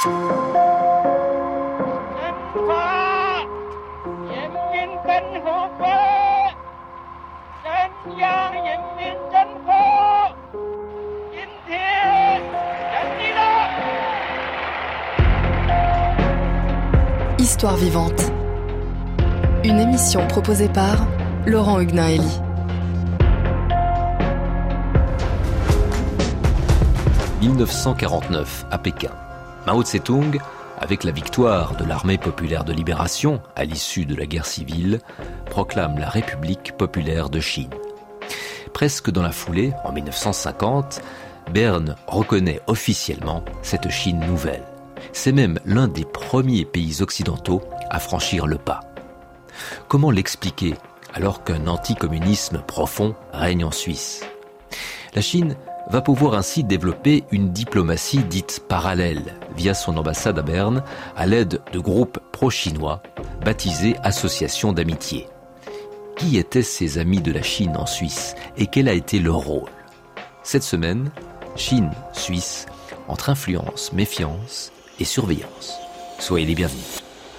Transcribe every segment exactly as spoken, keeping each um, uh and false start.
Histoire vivante. Une émission proposée par Laurent Huguenin-Hélie. dix-neuf cent quarante-neuf, à Pékin. Mao Tse-tung, avec la victoire de l'Armée populaire de libération à l'issue de la guerre civile, proclame la République populaire de Chine. Presque dans la foulée, en dix-neuf cent cinquante, Berne reconnaît officiellement cette Chine nouvelle. C'est même l'un des premiers pays occidentaux à franchir le pas. Comment l'expliquer alors qu'un anticommunisme profond règne en Suisse ? La Chine va pouvoir ainsi développer une diplomatie dite parallèle via son ambassade à Berne à l'aide de groupes pro-chinois baptisés Associations d'amitié. Qui étaient ces amis de la Chine en Suisse et quel a été leur rôle ? Cette semaine, Chine-Suisse, entre influence, méfiance et surveillance. Soyez les bienvenus.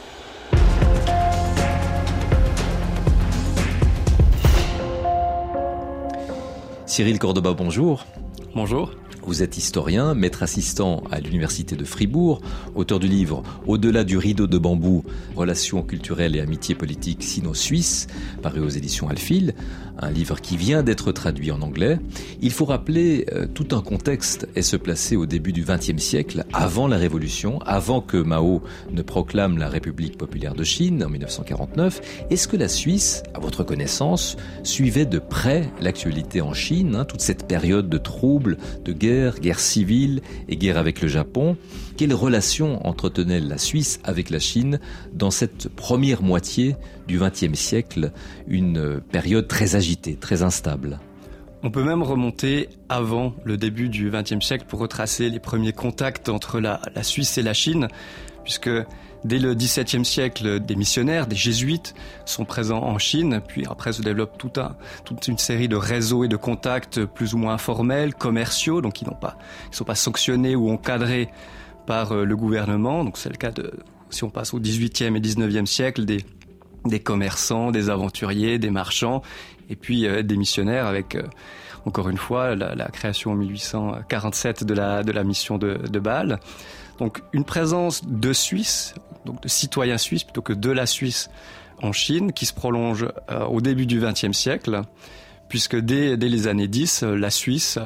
Cyril Cordoba, bonjour. Bonjour. Vous êtes historien, maître assistant à l'Université de Fribourg, auteur du livre « Au-delà du rideau de bambou, relations culturelles et amitié politique sino-suisse », paru aux éditions Alphil, un livre qui vient d'être traduit en anglais. Il faut rappeler euh, tout un contexte et se placer au début du vingtième siècle, avant la Révolution, avant que Mao ne proclame la République populaire de Chine en dix-neuf cent quarante-neuf. Est-ce que la Suisse, à votre connaissance, suivait de près l'actualité en Chine, hein, toute cette période de troubles, de guerre, guerre civile et guerre avec le Japon? Quelles relations entretenait la Suisse avec la Chine dans cette première moitié du vingtième siècle, une période très agitée, très instable? On peut même remonter avant le début du vingtième siècle pour retracer les premiers contacts entre la, la Suisse et la Chine, puisque dès le dix-septième siècle, des missionnaires, des jésuites sont présents en Chine, puis après se développe tout un, toute une série de réseaux et de contacts plus ou moins informels, commerciaux, donc qui n'ont pas, qui sont pas sanctionnés ou encadrés par le gouvernement. Donc c'est le cas de, si on passe au dix-huitième et dix-neuvième siècle, des, des commerçants, des aventuriers, des marchands, et puis euh, des missionnaires avec, euh, encore une fois, la, la création en mille huit cent quarante-sept de la, de la mission de, de Bâle. Donc une présence de Suisse, donc de citoyens suisses plutôt que de la Suisse en Chine, qui se prolonge euh, au début du vingtième siècle, puisque dès, dès les années dix, la Suisse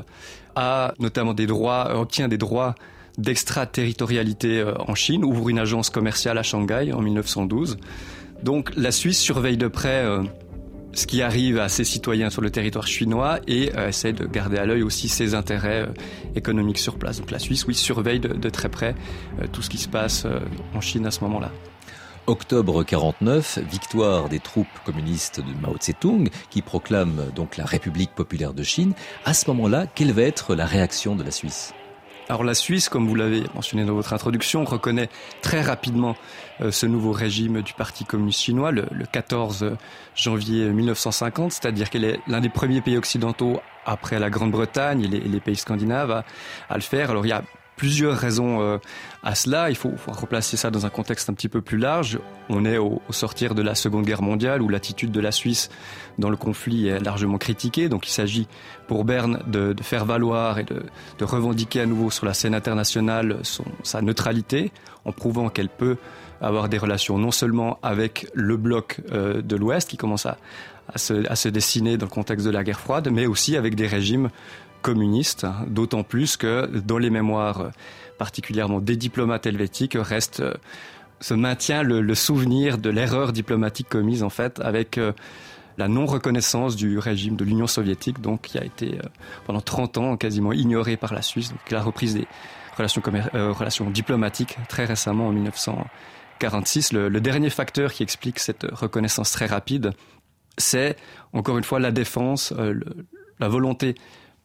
a notamment des droits, obtient des droits d'extraterritorialité euh, en Chine, ouvre une agence commerciale à Shanghai en dix-neuf cent douze. Donc la Suisse surveille de près euh, ce qui arrive à ses citoyens sur le territoire chinois et euh, essaie de garder à l'œil aussi ses intérêts euh, économiques sur place. Donc la Suisse, oui, surveille de, de très près euh, tout ce qui se passe euh, en Chine à ce moment-là. Octobre quarante-neuf, victoire des troupes communistes de Mao Tse-tung qui proclament donc la République populaire de Chine. À ce moment-là, quelle va être la réaction de la Suisse ? Alors la Suisse, comme vous l'avez mentionné dans votre introduction, reconnaît très rapidement euh, ce nouveau régime du Parti communiste chinois le, le quatorze janvier dix-neuf cent cinquante, c'est-à-dire qu'elle est l'un des premiers pays occidentaux après la Grande-Bretagne et les, et les pays scandinaves à, à le faire. Alors il y a plusieurs raisons euh, à cela. Il faut, faut replacer ça dans un contexte un petit peu plus large. On est au, au sortir de la Seconde Guerre mondiale où l'attitude de la Suisse dans le conflit est largement critiquée. Donc il s'agit pour Berne de, de faire valoir et de, de revendiquer à nouveau sur la scène internationale son, sa neutralité en prouvant qu'elle peut avoir des relations non seulement avec le bloc euh, de l'Ouest qui commence à, à, se, à se dessiner dans le contexte de la guerre froide, mais aussi avec des régimes communiste, d'autant plus que dans les mémoires particulièrement des diplomates helvétiques reste, se maintient le, le souvenir de l'erreur diplomatique commise en fait avec euh, la non-reconnaissance du régime de l'Union soviétique, donc qui a été euh, pendant trente ans quasiment ignoré par la Suisse, donc la reprise des relations, commer- euh, relations diplomatiques très récemment en dix-neuf cent quarante-six. Le, le dernier facteur qui explique cette reconnaissance très rapide, c'est encore une fois la défense, euh, le, la volonté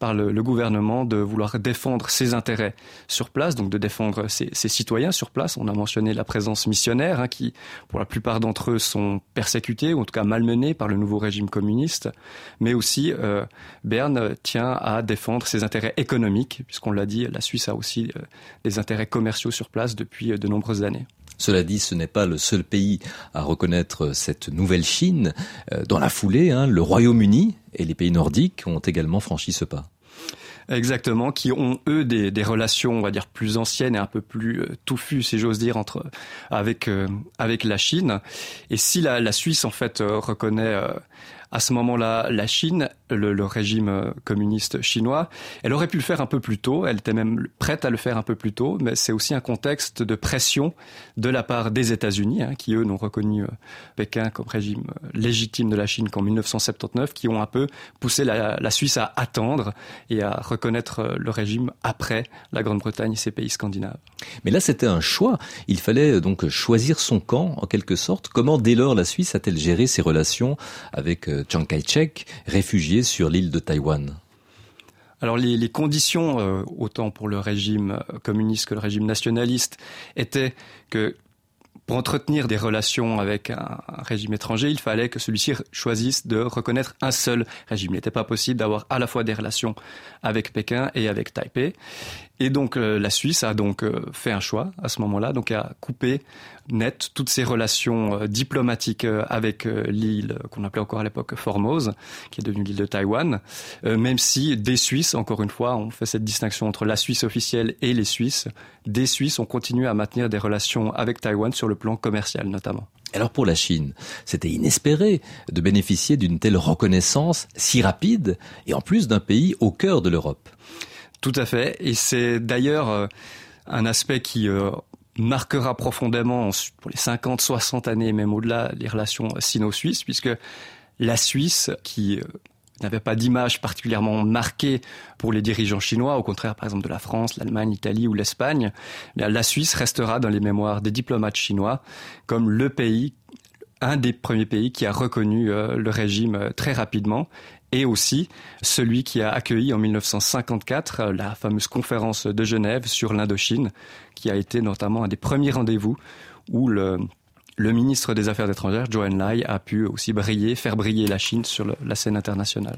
par le, le gouvernement de vouloir défendre ses intérêts sur place, donc de défendre ses, ses citoyens sur place. On a mentionné la présence missionnaire, hein, qui, pour la plupart d'entre eux, sont persécutés, ou en tout cas malmenés par le nouveau régime communiste. Mais aussi, euh, Berne tient à défendre ses intérêts économiques, puisqu'on l'a dit, la Suisse a aussi euh, des intérêts commerciaux sur place depuis euh, de nombreuses années. Cela dit, ce n'est pas le seul pays à reconnaître cette nouvelle Chine. Dans la foulée, hein, le Royaume-Uni et les pays nordiques ont également franchi ce pas. Exactement, qui ont eux des, des relations, on va dire, plus anciennes et un peu plus euh, touffues, si j'ose dire, entre avec euh, avec la Chine. Et si la, la Suisse en fait euh, reconnaît euh, à ce moment-là la Chine, le, le régime communiste chinois, elle aurait pu le faire un peu plus tôt. Elle était même prête à le faire un peu plus tôt, mais c'est aussi un contexte de pression de la part des États-Unis, hein, qui eux n'ont reconnu euh, Pékin comme régime euh, légitime de la Chine qu'en dix-neuf cent soixante-dix-neuf, qui ont un peu poussé la, la Suisse à attendre et à reconnaître le régime après la Grande-Bretagne et ses pays scandinaves. Mais là, c'était un choix. Il fallait donc choisir son camp, en quelque sorte. Comment, dès lors, la Suisse a-t-elle géré ses relations avec Chiang Kai-shek, réfugié sur l'île de Taïwan? Alors les, les conditions, euh, autant pour le régime communiste que le régime nationaliste, étaient que pour entretenir des relations avec un, un régime étranger, il fallait que celui-ci choisisse de reconnaître un seul régime. Il n'était pas possible d'avoir à la fois des relations avec Pékin et avec Taipei. Et donc euh, la Suisse a donc euh, fait un choix à ce moment-là, donc a coupé net toutes ses relations euh, diplomatiques euh, avec euh, l'île qu'on appelait encore à l'époque Formose, qui est devenue l'île de Taïwan, euh, même si des Suisses, encore une fois, on fait cette distinction entre la Suisse officielle et les Suisses, des Suisses ont continué à maintenir des relations avec Taïwan sur le plan commercial notamment. Alors pour la Chine, c'était inespéré de bénéficier d'une telle reconnaissance si rapide et en plus d'un pays au cœur de l'Europe. Tout à fait, et c'est d'ailleurs euh, un aspect qui euh, marquera profondément pour les cinquante, soixante années, même au-delà, les relations sino-suisses, puisque la Suisse, qui euh, n'avait pas d'image particulièrement marquée pour les dirigeants chinois, au contraire par exemple de la France, l'Allemagne, l'Italie ou l'Espagne, bien, la Suisse restera dans les mémoires des diplomates chinois comme le pays, un des premiers pays qui a reconnu euh, le régime euh, très rapidement, et aussi celui qui a accueilli en dix-neuf cent cinquante-quatre euh, la fameuse conférence de Genève sur l'Indochine, qui a été notamment un des premiers rendez-vous où le, le ministre des Affaires étrangères, Zhou Enlai, a pu aussi briller, faire briller la Chine sur le, la scène internationale.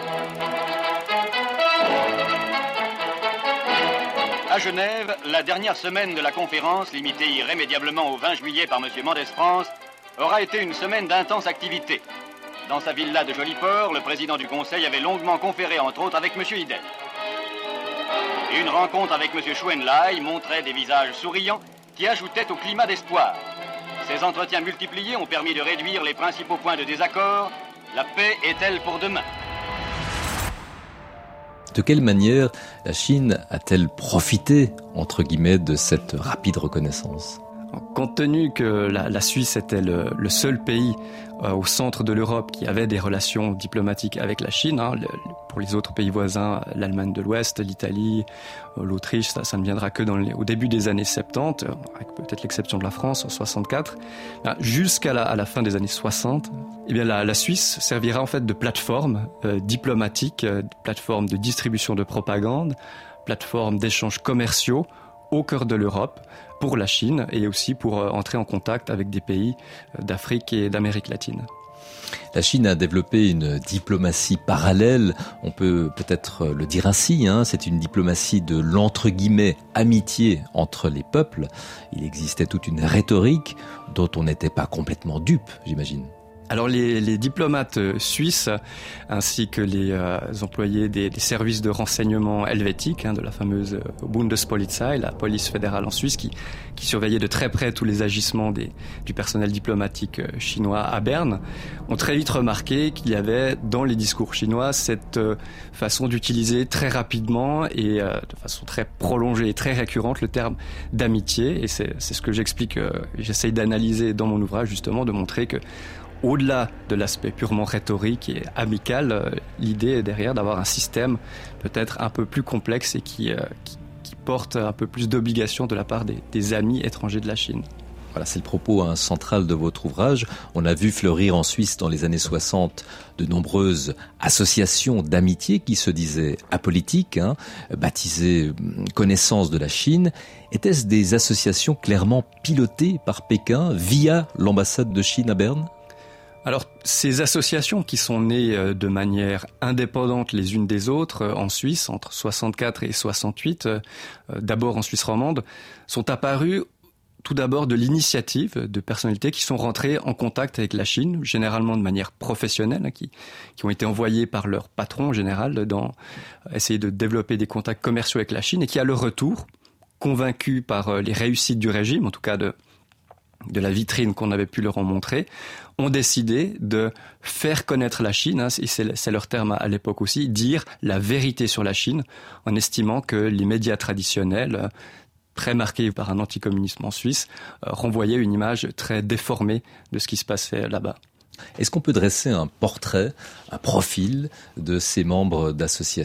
À Genève, la dernière semaine de la conférence, limitée irrémédiablement au vingt juillet par M. Mendès France, aura été une semaine d'intense activité. Dans sa villa de Joliport, le président du Conseil avait longuement conféré, entre autres, avec M. Hidel. Une rencontre avec M. Zhou Enlai montrait des visages souriants qui ajoutaient au climat d'espoir. Ces entretiens multipliés ont permis de réduire les principaux points de désaccord. La paix est-elle pour demain ? De quelle manière la Chine a-t-elle profité, entre guillemets, de cette rapide reconnaissance ? Compte tenu que la, la Suisse était le, le seul pays euh, au centre de l'Europe qui avait des relations diplomatiques avec la Chine, hein, le, pour les autres pays voisins, l'Allemagne de l'Ouest, l'Italie, euh, l'Autriche, ça, ça ne viendra que dans les, au début des années soixante-dix, euh, avec peut-être l'exception de la France en soixante-quatre, ben, jusqu'à la, à la fin des années soixante, eh bien la, la Suisse servira en fait de plateforme euh, diplomatique, euh, plateforme de distribution de propagande, plateforme d'échanges commerciaux au cœur de l'Europe, pour la Chine et aussi pour entrer en contact avec des pays d'Afrique et d'Amérique latine. La Chine a développé une diplomatie parallèle, on peut peut-être le dire ainsi, hein, c'est une diplomatie de l'entre guillemets amitié entre les peuples. Il existait toute une rhétorique dont on n'était pas complètement dupe, j'imagine. Alors les, les diplomates suisses ainsi que les euh, employés des, des services de renseignement helvétiques, hein, de la fameuse Bundespolizei, la police fédérale en Suisse, qui, qui surveillait de très près tous les agissements des, du personnel diplomatique chinois à Berne, ont très vite remarqué qu'il y avait dans les discours chinois cette euh, façon d'utiliser très rapidement et euh, de façon très prolongée et très récurrente le terme d'amitié. Et c'est, c'est ce que j'explique, euh, j'essaye d'analyser dans mon ouvrage justement, de montrer que au-delà de l'aspect purement rhétorique et amical, euh, l'idée est derrière d'avoir un système peut-être un peu plus complexe et qui, euh, qui, qui porte un peu plus d'obligations de la part des, des amis étrangers de la Chine. Voilà, c'est le propos hein, central de votre ouvrage. On a vu fleurir en Suisse dans les années soixante de nombreuses associations d'amitié qui se disaient apolitiques, hein, baptisées Connaissance de la Chine. Étaient-ce des associations clairement pilotées par Pékin via l'ambassade de Chine à Berne ? Alors, ces associations qui sont nées de manière indépendante les unes des autres en Suisse, entre soixante-quatre et soixante-huit, d'abord en Suisse romande, sont apparues tout d'abord de l'initiative de personnalités qui sont rentrées en contact avec la Chine, généralement de manière professionnelle, qui, qui ont été envoyées par leur patron en général dans essayer de développer des contacts commerciaux avec la Chine et qui, à leur retour, convaincus par les réussites du régime, en tout cas de, de la vitrine qu'on avait pu leur en montrer, ont décidé de faire connaître la Chine, hein, et c'est, c'est leur terme à l'époque aussi, dire la vérité sur la Chine, en estimant que les médias traditionnels, très marqués par un anticommunisme en Suisse, euh, renvoyaient une image très déformée de ce qui se passait là-bas. Est-ce qu'on peut dresser un portrait, un profil de ces membres d'associations ?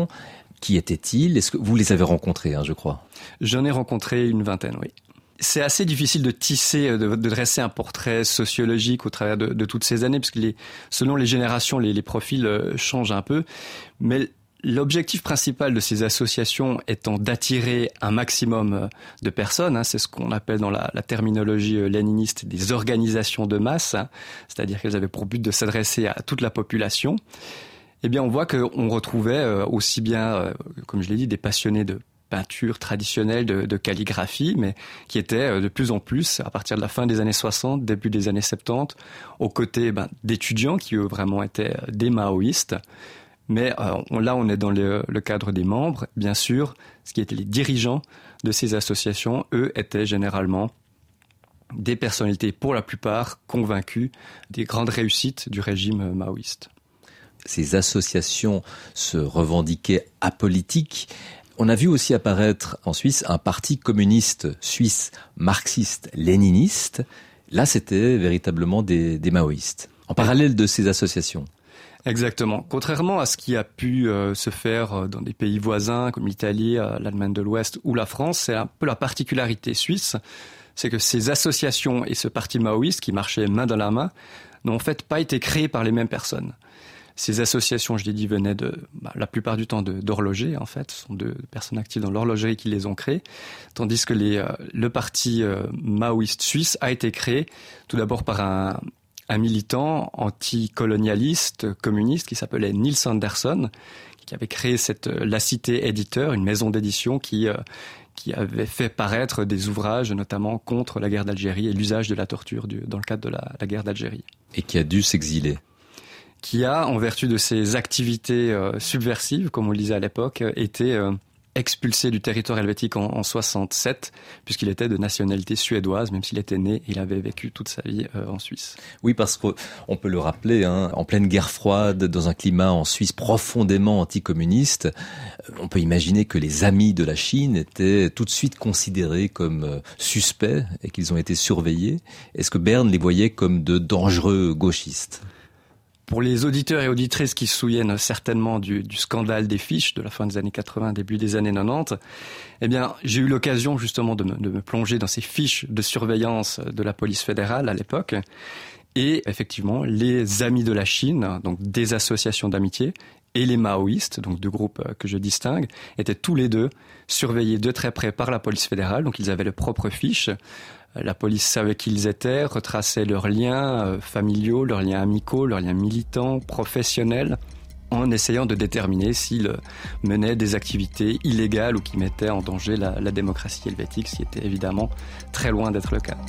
Qui étaient-ils ? Est-ce que vous les avez rencontrés, hein, je crois ? J'en ai rencontré une vingtaine, oui. C'est assez difficile de tisser, de, de dresser un portrait sociologique au travers de, de toutes ces années, parce que les, selon les générations, les, les profils euh, changent un peu. Mais l'objectif principal de ces associations étant d'attirer un maximum de personnes, hein, c'est ce qu'on appelle dans la, la terminologie léniniste des organisations de masse, hein, c'est-à-dire qu'elles avaient pour but de s'adresser à toute la population. Eh bien, on voit qu'on retrouvait euh, aussi bien, euh, comme je l'ai dit, des passionnés de peinture traditionnelle, de, de calligraphie, mais qui étaient de plus en plus, à partir de la fin des années soixante, début des années soixante-dix, aux côtés ben, d'étudiants qui, eux, vraiment étaient des maoïstes. Mais euh, on, là, on est dans le, le cadre des membres. Bien sûr, ce qui étaient les dirigeants de ces associations, eux, étaient généralement des personnalités, pour la plupart, convaincues des grandes réussites du régime maoïste. Ces associations se revendiquaient apolitiques. On a vu aussi apparaître en Suisse un parti communiste suisse marxiste-léniniste. Là, c'était véritablement des, des maoïstes, en parallèle de ces associations. Exactement. Contrairement à ce qui a pu euh, se faire dans des pays voisins comme l'Italie, euh, l'Allemagne de l'Ouest ou la France, c'est un peu la particularité suisse, c'est que ces associations et ce parti maoïste qui marchait main dans la main n'ont en fait pas été créés par les mêmes personnes. Ces associations, je l'ai dit, venaient de, bah, la plupart du temps de, d'horlogers, en fait. Ce sont de personnes actives dans l'horlogerie qui les ont créées. Tandis que les, euh, le parti euh, maoïste suisse a été créé tout d'abord par un, un militant anticolonialiste communiste qui s'appelait Niels Anderson, qui avait créé cette, La Cité Éditeur, une maison d'édition qui, euh, qui avait fait paraître des ouvrages, notamment contre la guerre d'Algérie et l'usage de la torture du, dans le cadre de la, la guerre d'Algérie. Et qui a dû s'exiler. Qui a, en vertu de ses activités euh, subversives, comme on le disait à l'époque, été euh, expulsé du territoire helvétique en, en soixante-sept, puisqu'il était de nationalité suédoise, même s'il était né, il avait vécu toute sa vie euh, en Suisse. Oui, parce qu'on peut le rappeler, hein, en pleine guerre froide, dans un climat en Suisse profondément anticommuniste, on peut imaginer que les amis de la Chine étaient tout de suite considérés comme suspects et qu'ils ont été surveillés. Est-ce que Berne les voyait comme de dangereux gauchistes ? Pour les auditeurs et auditrices qui se souviennent certainement du, du scandale des fiches de la fin des années quatre-vingts, début des années quatre-vingt-dix, eh bien, j'ai eu l'occasion justement de me, de me plonger dans ces fiches de surveillance de la police fédérale à l'époque. Et effectivement, les amis de la Chine, donc des associations d'amitié, et les maoïstes, donc deux groupes que je distingue, étaient tous les deux surveillés de très près par la police fédérale. Donc ils avaient leurs propres fiches. La police savait qui ils étaient, retraçait leurs liens euh, familiaux, leurs liens amicaux, leurs liens militants, professionnels, en essayant de déterminer s'ils menaient des activités illégales ou qui mettaient en danger la, la démocratie helvétique, ce qui était évidemment très loin d'être le cas.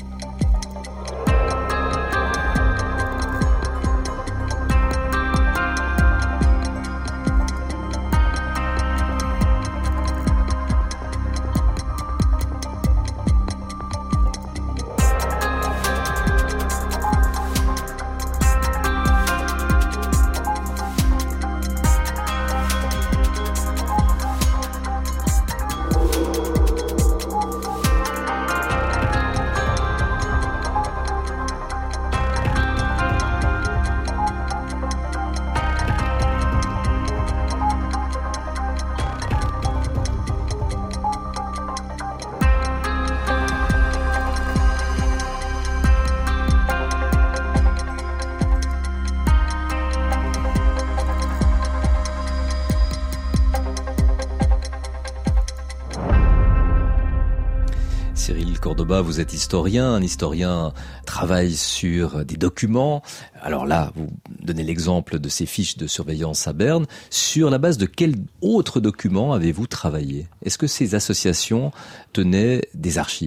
Cyril Cordoba, vous êtes historien. Un historien travaille sur des documents. Alors là, vous donnez l'exemple de ces fiches de surveillance à Berne. Sur la base de quels autres documents avez-vous travaillé ? Est-ce que ces associations tenaient des archives ?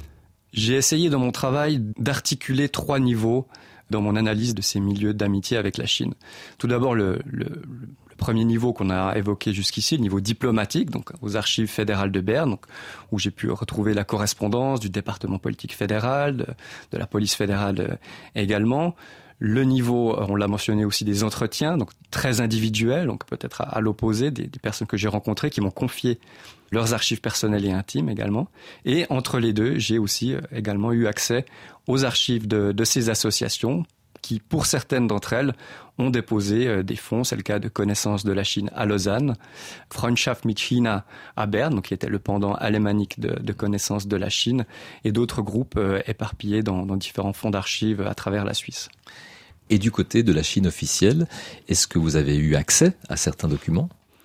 J'ai essayé dans mon travail d'articuler trois niveaux dans mon analyse de ces milieux d'amitié avec la Chine. Tout d'abord, le, le, le premier niveau qu'on a évoqué jusqu'ici, le niveau diplomatique, donc aux archives fédérales de Berne, donc, où j'ai pu retrouver la correspondance du département politique fédéral, de, de la police fédérale également. Le niveau, on l'a mentionné aussi, des entretiens, donc très individuels, donc peut-être à, à l'opposé des, des personnes que j'ai rencontrées qui m'ont confié leurs archives personnelles et intimes également. Et entre les deux, j'ai aussi également eu accès aux archives de, de ces associations qui, pour certaines d'entre elles, ont déposé des fonds. C'est le cas de Connaissance de la Chine à Lausanne, Freundschaft mit China à Berne, donc qui était le pendant alémanique de, de Connaissance de la Chine, et d'autres groupes euh, éparpillés dans, dans différents fonds d'archives à travers la Suisse. Et du côté de la Chine officielle, est-ce que vous avez eu accès à certains documents ?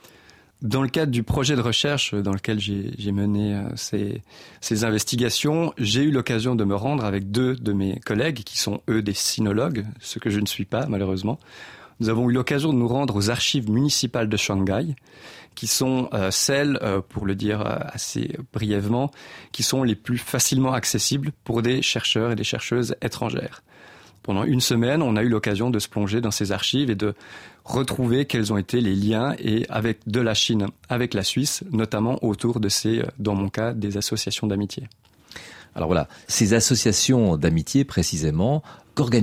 Dans le cadre du projet de recherche dans lequel j'ai, j'ai mené euh, ces, ces investigations, j'ai eu l'occasion de me rendre avec deux de mes collègues qui sont eux des sinologues, ce que je ne suis pas malheureusement. Nous avons eu l'occasion de nous rendre aux archives municipales de Shanghai, qui sont euh, celles, euh, pour le dire euh, assez brièvement, qui sont les plus facilement accessibles pour des chercheurs et des chercheuses étrangères. Pendant une semaine, on a eu l'occasion de se plonger dans ces archives et de retrouver quels ont été les liens et avec de la Chine avec la Suisse, notamment autour de ces, dans mon cas, des associations d'amitié. Alors voilà, ces associations d'amitié précisément, qu'organisaient-elles ?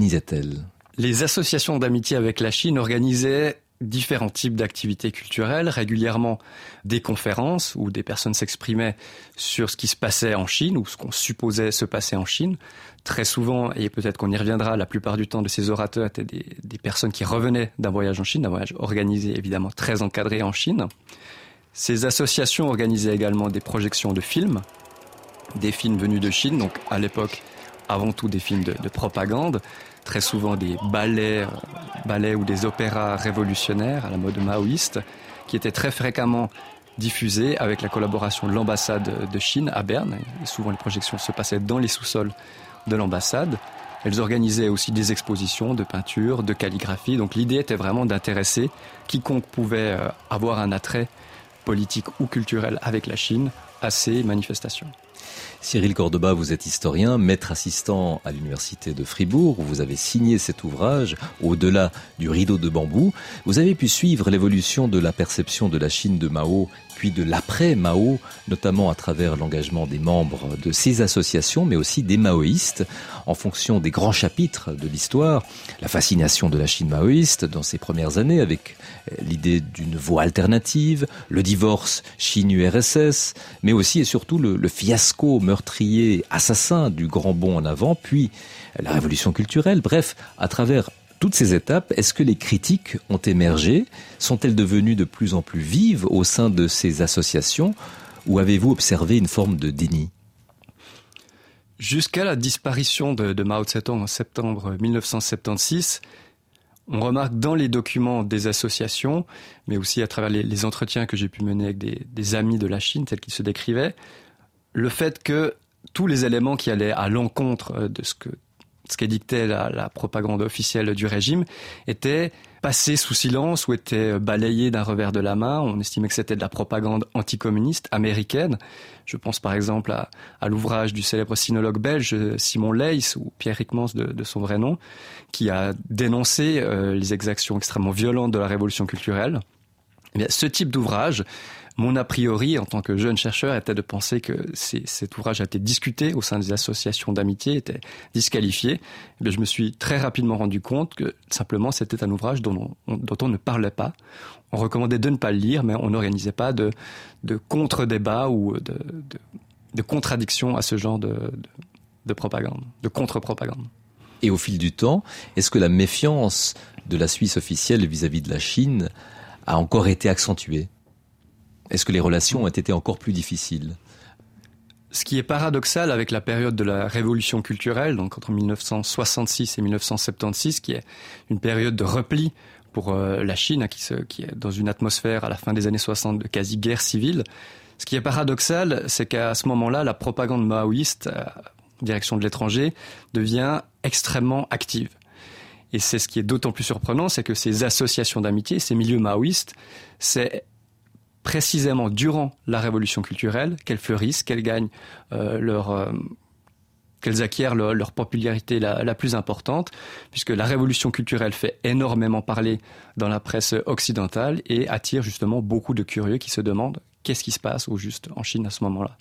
Les associations d'amitié avec la Chine organisaient différents types d'activités culturelles, régulièrement des conférences où des personnes s'exprimaient sur ce qui se passait en Chine ou ce qu'on supposait se passer en Chine. Très souvent, et peut-être qu'on y reviendra, la plupart du temps de ces orateurs étaient des, des personnes qui revenaient d'un voyage en Chine, d'un voyage organisé évidemment très encadré en Chine. Ces associations organisaient également des projections de films, des films venus de Chine, donc à l'époque avant tout des films de, de propagande, très souvent des ballets, euh, ballets ou des opéras révolutionnaires à la mode maoïste, qui étaient très fréquemment diffusés avec la collaboration de l'ambassade de Chine à Berne. Et souvent les projections se passaient dans les sous-sols de l'ambassade. Elles organisaient aussi des expositions de peinture, de calligraphie. Donc l'idée était vraiment d'intéresser quiconque pouvait euh, avoir un attrait politique ou culturel avec la Chine à ces manifestations. Cyril Cordoba, vous êtes historien, maître assistant à l'université de Fribourg, où vous avez signé cet ouvrage, Au-delà du rideau de bambou. Vous avez pu suivre l'évolution de la perception de la Chine de Mao, puis de l'après-Mao, notamment à travers l'engagement des membres de ces associations, mais aussi des maoïstes, en fonction des grands chapitres de l'histoire. La fascination de la Chine maoïste dans ses premières années, avec l'idée d'une voie alternative, le divorce Chine-U R S S, mais aussi et surtout le, le fiasco meurtrier, assassin du grand bond en avant, puis la révolution culturelle. Bref, à travers toutes ces étapes, est-ce que les critiques ont émergé ? Sont-elles devenues de plus en plus vives au sein de ces associations ? Ou avez-vous observé une forme de déni ? Jusqu'à la disparition de, de Mao Tse-tung en septembre dix-neuf cent soixante-seize, on remarque dans les documents des associations, mais aussi à travers les, les entretiens que j'ai pu mener avec des, des amis de la Chine, tels qu'ils se décrivaient, le fait que tous les éléments qui allaient à l'encontre de ce que ce qu'édictait la, la propagande officielle du régime étaient passés sous silence ou étaient balayés d'un revers de la main. On estimait que c'était de la propagande anticommuniste américaine. Je pense par exemple à, à l'ouvrage du célèbre sinologue belge Simon Leys, ou Pierre Ryckmans de, de son vrai nom, qui a dénoncé euh, les exactions extrêmement violentes de la révolution culturelle. Eh bien, ce type d'ouvrage, mon a priori, en tant que jeune chercheur, était de penser que ces, cet ouvrage a été discuté au sein des associations d'amitié, était disqualifié. Eh bien, je me suis très rapidement rendu compte que simplement c'était un ouvrage dont on, dont on ne parlait pas. On recommandait de ne pas le lire, mais on n'organisait pas de, de contre-débat ou de, de, de contradiction à ce genre de, de, de propagande, de contre-propagande. Et au fil du temps, est-ce que la méfiance de la Suisse officielle vis-à-vis de la Chine a encore été accentuée ? Est-ce que les relations ont été encore plus difficiles ? Ce qui est paradoxal avec la période de la révolution culturelle, donc entre dix-neuf cent soixante-six et dix-neuf cent soixante-seize, qui est une période de repli pour euh, la Chine, qui, se, qui est dans une atmosphère à la fin des années soixante de quasi-guerre civile, Ce qui est paradoxal, c'est qu'à ce moment-là, la propagande maoïste, euh, direction de l'étranger, devient extrêmement active. Et c'est ce qui est d'autant plus surprenant, c'est que ces associations d'amitié, ces milieux maoïstes, c'est précisément durant la révolution culturelle qu'elles fleurissent, qu'elles gagnent euh, leur... Euh, qu'elles acquièrent leur, leur popularité la, la plus importante, puisque la révolution culturelle fait énormément parler dans la presse occidentale et attire justement beaucoup de curieux qui se demandent qu'est-ce qui se passe au juste en Chine à ce moment-là.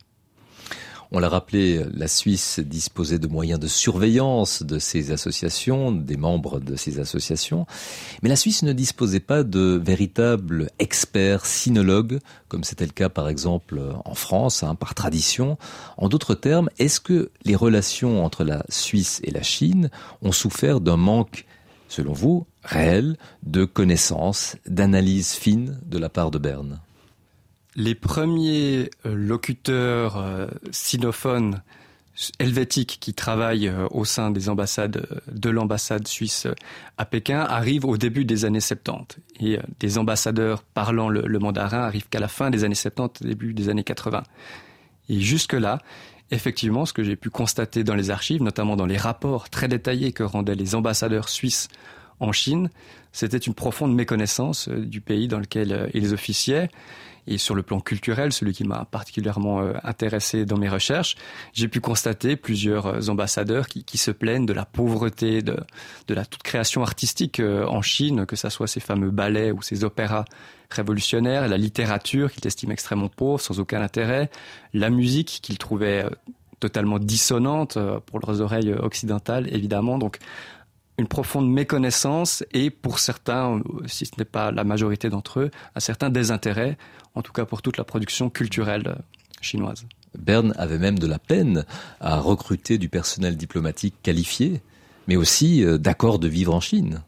On l'a rappelé, la Suisse disposait de moyens de surveillance de ces associations, des membres de ces associations. Mais la Suisse ne disposait pas de véritables experts sinologues, comme c'était le cas par exemple en France, hein, par tradition. En d'autres termes, est-ce que les relations entre la Suisse et la Chine ont souffert d'un manque, selon vous, réel, de connaissances, d'analyse fine de la part de Berne ? Les premiers euh, locuteurs euh, sinophones helvétiques qui travaillent euh, au sein des ambassades de l'ambassade suisse à Pékin arrivent au début des années soixante-dix. Et euh, des ambassadeurs parlant le, le mandarin arrivent qu'à la fin des années soixante-dix, début des années quatre-vingts. Et jusque-là, effectivement, ce que j'ai pu constater dans les archives, notamment dans les rapports très détaillés que rendaient les ambassadeurs suisses en Chine, c'était une profonde méconnaissance euh, du pays dans lequel euh, ils officiaient. Et sur le plan culturel, celui qui m'a particulièrement euh, intéressé dans mes recherches, j'ai pu constater plusieurs euh, ambassadeurs qui, qui se plaignent de la pauvreté, de, de la toute création artistique euh, en Chine, que ce soit ces fameux ballets ou ces opéras révolutionnaires, la littérature qu'ils estiment extrêmement pauvre, sans aucun intérêt, la musique qu'ils trouvaient euh, totalement dissonante euh, pour leurs oreilles occidentales, évidemment. Donc, une profonde méconnaissance et pour certains, si ce n'est pas la majorité d'entre eux, un certain désintérêt, en tout cas pour toute la production culturelle chinoise. Berne avait même de la peine à recruter du personnel diplomatique qualifié, mais aussi d'accord de vivre en Chine.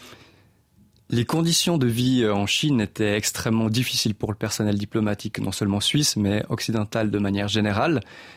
Les conditions de vie en Chine étaient extrêmement difficiles pour le personnel diplomatique, non seulement suisse, mais occidental de manière générale.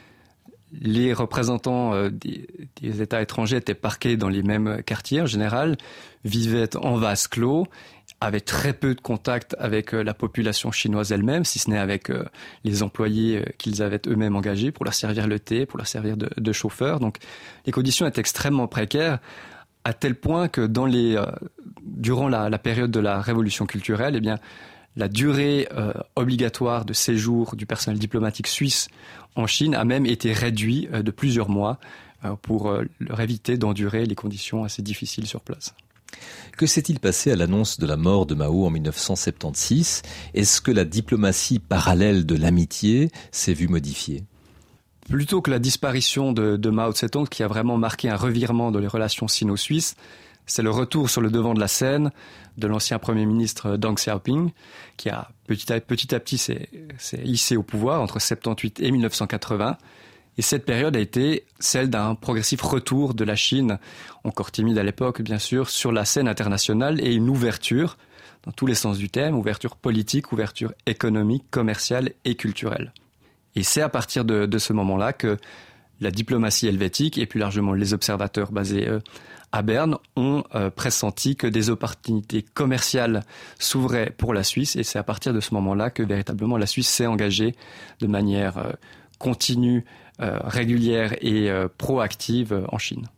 Les représentants euh, des, des États étrangers étaient parqués dans les mêmes quartiers en général, vivaient en vase clos, avaient très peu de contact avec euh, la population chinoise elle-même, si ce n'est avec euh, les employés euh, qu'ils avaient eux-mêmes engagés pour leur servir le thé, pour leur servir de, de chauffeur. Donc les conditions étaient extrêmement précaires, à tel point que dans les, euh, durant la, la période de la révolution culturelle, eh bien, la durée euh, obligatoire de séjour du personnel diplomatique suisse en Chine a même été réduite euh, de plusieurs mois euh, pour euh, leur éviter d'endurer les conditions assez difficiles sur place. Que s'est-il passé à l'annonce de la mort de Mao en dix-neuf cent soixante-seize ? Est-ce que la diplomatie parallèle de l'amitié s'est vue modifiée ? Plutôt que la disparition de, de Mao Tse-tung, qui a vraiment marqué un revirement dans les relations sino-suisses, c'est le retour sur le devant de la scène de l'ancien Premier ministre Deng Xiaoping, qui a petit à petit, à petit s'est, s'est hissé au pouvoir entre soixante-dix-huit et dix-neuf cent quatre-vingts. Et cette période a été celle d'un progressif retour de la Chine, encore timide à l'époque bien sûr, sur la scène internationale et une ouverture, dans tous les sens du terme, ouverture politique, ouverture économique, commerciale et culturelle. Et c'est à partir de, de ce moment-là que la diplomatie helvétique et plus largement les observateurs basés euh, à Berne ont euh, pressenti que des opportunités commerciales s'ouvraient pour la Suisse et c'est à partir de ce moment-là que véritablement la Suisse s'est engagée de manière euh, continue, euh, régulière et euh, proactive euh, en Chine.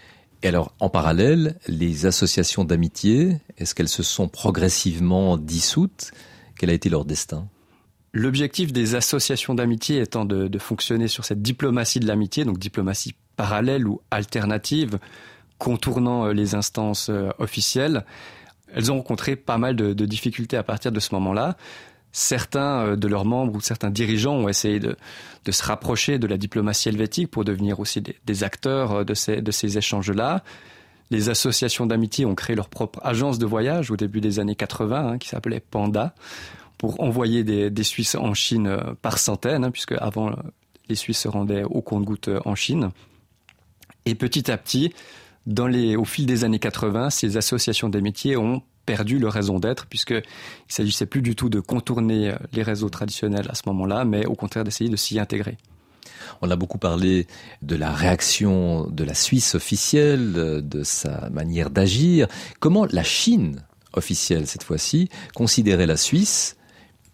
Et alors, en parallèle, les associations d'amitié, est-ce qu'elles se sont progressivement dissoutes ? Quel a été leur destin ? L'objectif des associations d'amitié étant de, de fonctionner sur cette diplomatie de l'amitié, donc diplomatie parallèle ou alternative, contournant les instances officielles, elles ont rencontré pas mal de, de difficultés à partir de ce moment-là. Certains de leurs membres ou certains dirigeants ont essayé de, de se rapprocher de la diplomatie helvétique pour devenir aussi des, des acteurs de ces, de ces échanges-là. Les associations d'amitié ont créé leur propre agence de voyage au début des années quatre-vingts, hein, qui s'appelait Panda, pour envoyer des, des Suisses en Chine par centaines, hein, puisque avant les Suisses se rendaient au compte-gouttes en Chine. Et petit à petit, dans les, au fil des années quatre-vingts, ces associations d'amitié ont perdu leur raison d'être, puisqu'il ne s'agissait plus du tout de contourner les réseaux traditionnels à ce moment-là, mais au contraire d'essayer de s'y intégrer. On a beaucoup parlé de la réaction de la Suisse officielle, de sa manière d'agir. Comment la Chine officielle, cette fois-ci, considérait la Suisse ?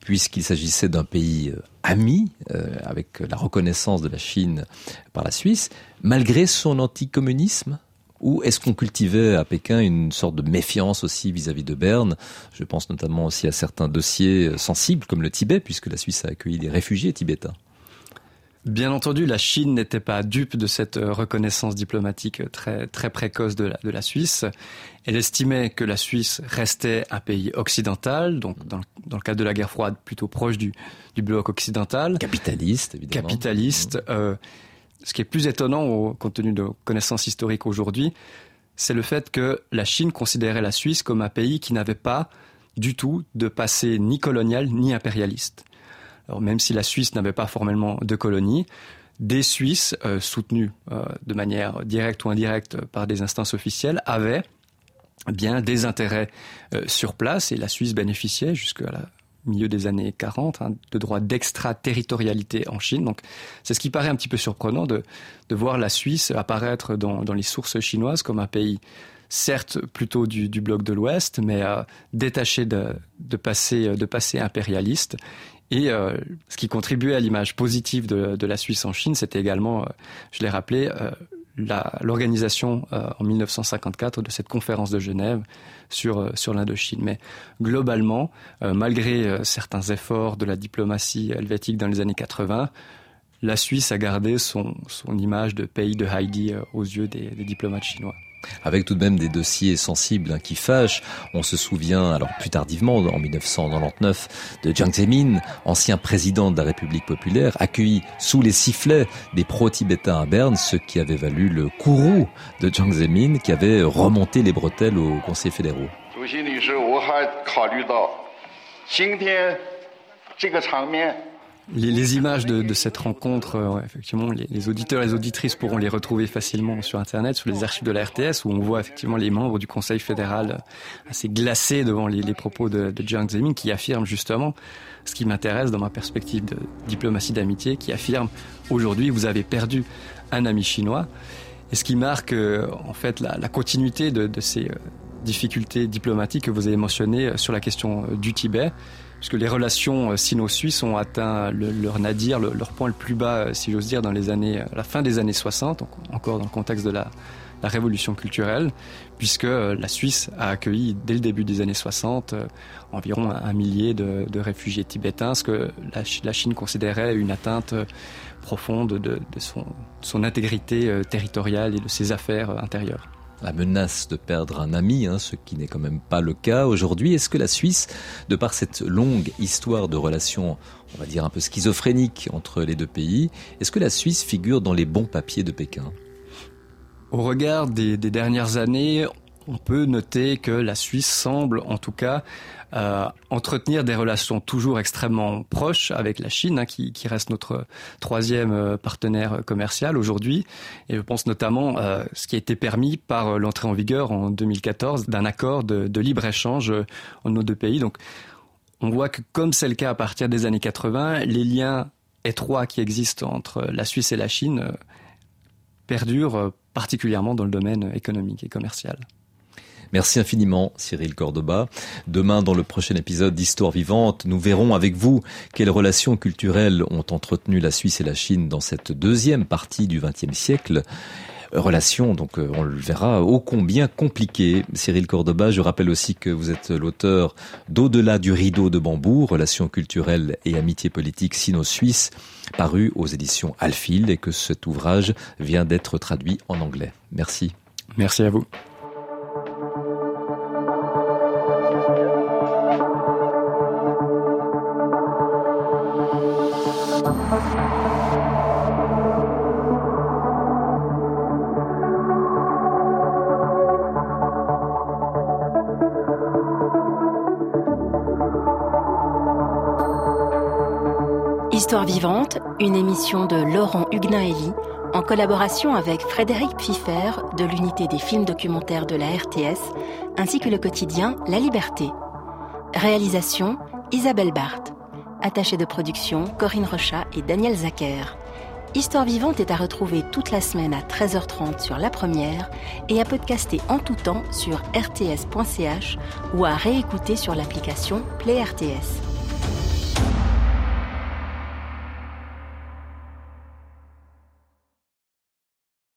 puisqu'il s'agissait d'un pays euh, ami, euh, avec la reconnaissance de la Chine par la Suisse, malgré son anticommunisme? Ou est-ce qu'on cultivait à Pékin une sorte de méfiance aussi vis-à-vis de Berne? Je pense notamment aussi à certains dossiers sensibles comme le Tibet, puisque la Suisse a accueilli des réfugiés tibétains. Bien entendu, la Chine n'était pas dupe de cette reconnaissance diplomatique très, très précoce de la, de la Suisse. Elle estimait que la Suisse restait un pays occidental, donc dans, dans le cadre de la guerre froide, plutôt proche du, du bloc occidental. Capitaliste, évidemment. Capitaliste. Mmh. Euh, ce qui est plus étonnant, au, compte tenu de nos connaissances historiques aujourd'hui, c'est le fait que la Chine considérait la Suisse comme un pays qui n'avait pas du tout de passé ni colonial ni impérialiste. Alors, même si la Suisse n'avait pas formellement de colonies, des Suisses, euh, soutenus euh, de manière directe ou indirecte par des instances officielles, avaient bien des intérêts euh, sur place, et la Suisse bénéficiait jusqu'à la milieu des années quarante, hein, de droits d'extraterritorialité en Chine. Donc, c'est ce qui paraît un petit peu surprenant de, de voir la Suisse apparaître dans, dans les sources chinoises comme un pays, certes plutôt du, du bloc de l'Ouest, mais euh, détaché de, de, passé, de passé impérialiste. Et euh, ce qui contribuait à l'image positive de, de la Suisse en Chine, c'était également, euh, je l'ai rappelé, euh, la, l'organisation euh, en mille neuf cent cinquante-quatre de cette conférence de Genève sur, euh, sur l'Indochine. Mais globalement, euh, malgré euh, certains efforts de la diplomatie helvétique dans les années quatre-vingts, la Suisse a gardé son, son image de pays de Heidi euh, aux yeux des, des diplomates chinois. Avec tout de même des dossiers sensibles hein, qui fâchent. On se souvient, alors plus tardivement, en mille neuf cent quatre-vingt-dix-neuf, de Jiang Zemin, ancien président de la République populaire, accueilli sous les sifflets des pro-tibétains à Berne, ce qui avait valu le courroux de Jiang Zemin, qui avait remonté les bretelles aux conseils fédéraux. Les, les images de, de cette rencontre, euh, ouais, effectivement, les, les auditeurs et les auditrices pourront les retrouver facilement sur Internet, sur les archives de la R T S, où on voit effectivement les membres du Conseil fédéral assez glacés devant les, les propos de, de Jiang Zemin, qui affirme justement ce qui m'intéresse dans ma perspective de diplomatie d'amitié, qui affirme aujourd'hui vous avez perdu un ami chinois, et ce qui marque euh, en fait la, la continuité de, de ces euh, difficultés diplomatiques que vous avez mentionnées euh, sur la question euh, du Tibet. Puisque les relations sino-suisses ont atteint le, leur nadir, le, leur point le plus bas, si j'ose dire, dans les années, à la fin des années soixante, donc encore dans le contexte de la, la révolution culturelle, puisque la Suisse a accueilli, dès le début des années soixante, environ un, un millier de, de réfugiés tibétains, ce que la, la Chine considérait une atteinte profonde de, de son, son intégrité territoriale et de ses affaires intérieures. La menace de perdre un ami, hein, ce qui n'est quand même pas le cas aujourd'hui. Est-ce que la Suisse, de par cette longue histoire de relations, on va dire un peu schizophréniques entre les deux pays, est-ce que la Suisse figure dans les bons papiers de Pékin? Au regard des, des dernières années, on peut noter que la Suisse semble, en tout cas, euh, entretenir des relations toujours extrêmement proches avec la Chine, hein, qui, qui reste notre troisième partenaire commercial aujourd'hui. Et je pense notamment euh, ce qui a été permis par l'entrée en vigueur en deux mille quatorze d'un accord de, de libre-échange entre nos deux pays. Donc, on voit que, comme c'est le cas à partir des années quatre-vingts, les liens étroits qui existent entre la Suisse et la Chine euh, perdurent euh, particulièrement dans le domaine économique et commercial. Merci infiniment, Cyril Cordoba. Demain, dans le prochain épisode d'Histoire vivante, nous verrons avec vous quelles relations culturelles ont entretenu la Suisse et la Chine dans cette deuxième partie du vingtième siècle. Relations, donc on le verra, ô combien compliquées. Cyril Cordoba, je rappelle aussi que vous êtes l'auteur d'Au-delà du rideau de bambou, relations culturelles et amitié politique sino-suisse, paru aux éditions Alphil, et que cet ouvrage vient d'être traduit en anglais. Merci. Merci à vous. Histoire vivante, une émission de Laurent Huguenin-Elie, en collaboration avec Frédéric Pfiffer de l'unité des films documentaires de la R T S, ainsi que le quotidien La Liberté. Réalisation, Isabelle Barthes. Attachée de production, Corinne Rochat et Daniel Zacher. Histoire vivante est à retrouver toute la semaine à treize heures trente sur La Première et à podcaster en tout temps sur r t s point c h ou à réécouter sur l'application Play R T S.